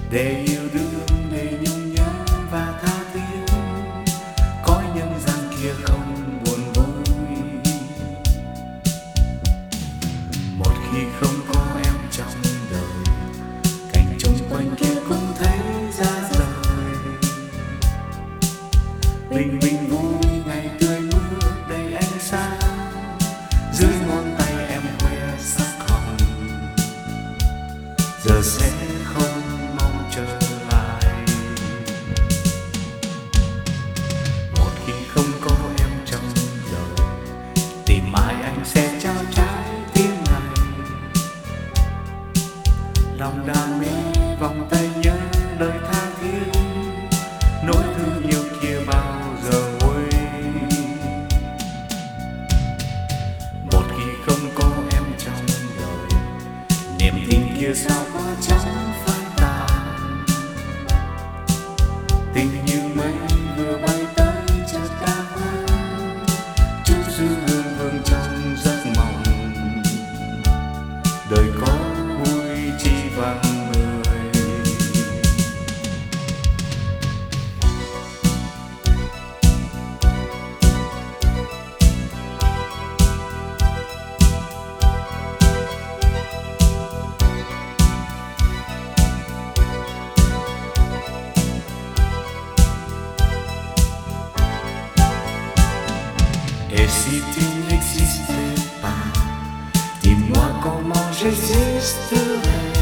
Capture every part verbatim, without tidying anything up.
để yêu đương, để nhung nhớ và tha thiết. Cõi nhân gian kia không buồn vui một khi không có em trong đời. Cảnh chung quanh kia cũng thấy ra rời, bình minh vui ngày tươi mưa đầy ánh sáng. Dưới ngón tay em khoe sắc hồng, giờ sẽ không mong trở lại. Một khi không có em trong đời, tìm ai anh sẽ trao trái tim này. Lòng đam mê vòng tay nhớ lời tha thiết, nỗi thương yêu kia bao giờ nguôi. Một khi không có em trong đời, niềm tin kia sao có chẳng phai tàn. Tình như mây vừa bay tới chợt đã quên, chút dư hương vương trong giấc mộng. Đời có vui chi vắng người. Et si tu n'existais pas, dis-moi comment j'existerais.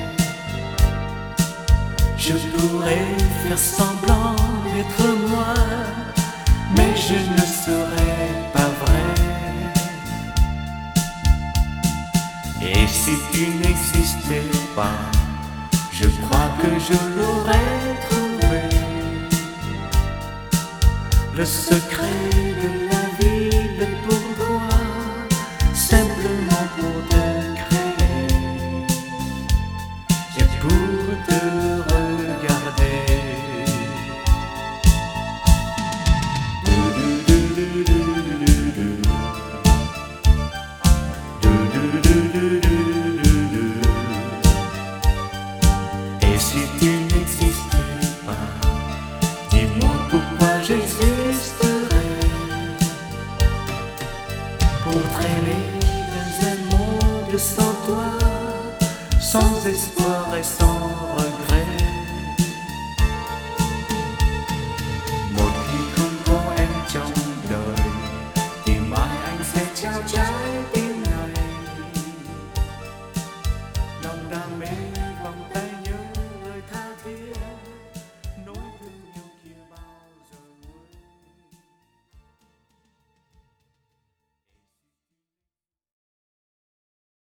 Je pourrais faire semblant d'être moi, mais je ne serais pas vrai. Et si tu n'existais pas, je crois que je l'aurais trouvé, le secret de la vie, le pourquoi, simplement pour te créer et pour te regarder. Et si tu n'existais pas, dis-moi pourquoi j'existerais. Pour traîner dans un monde sans toi, sans espoir et sans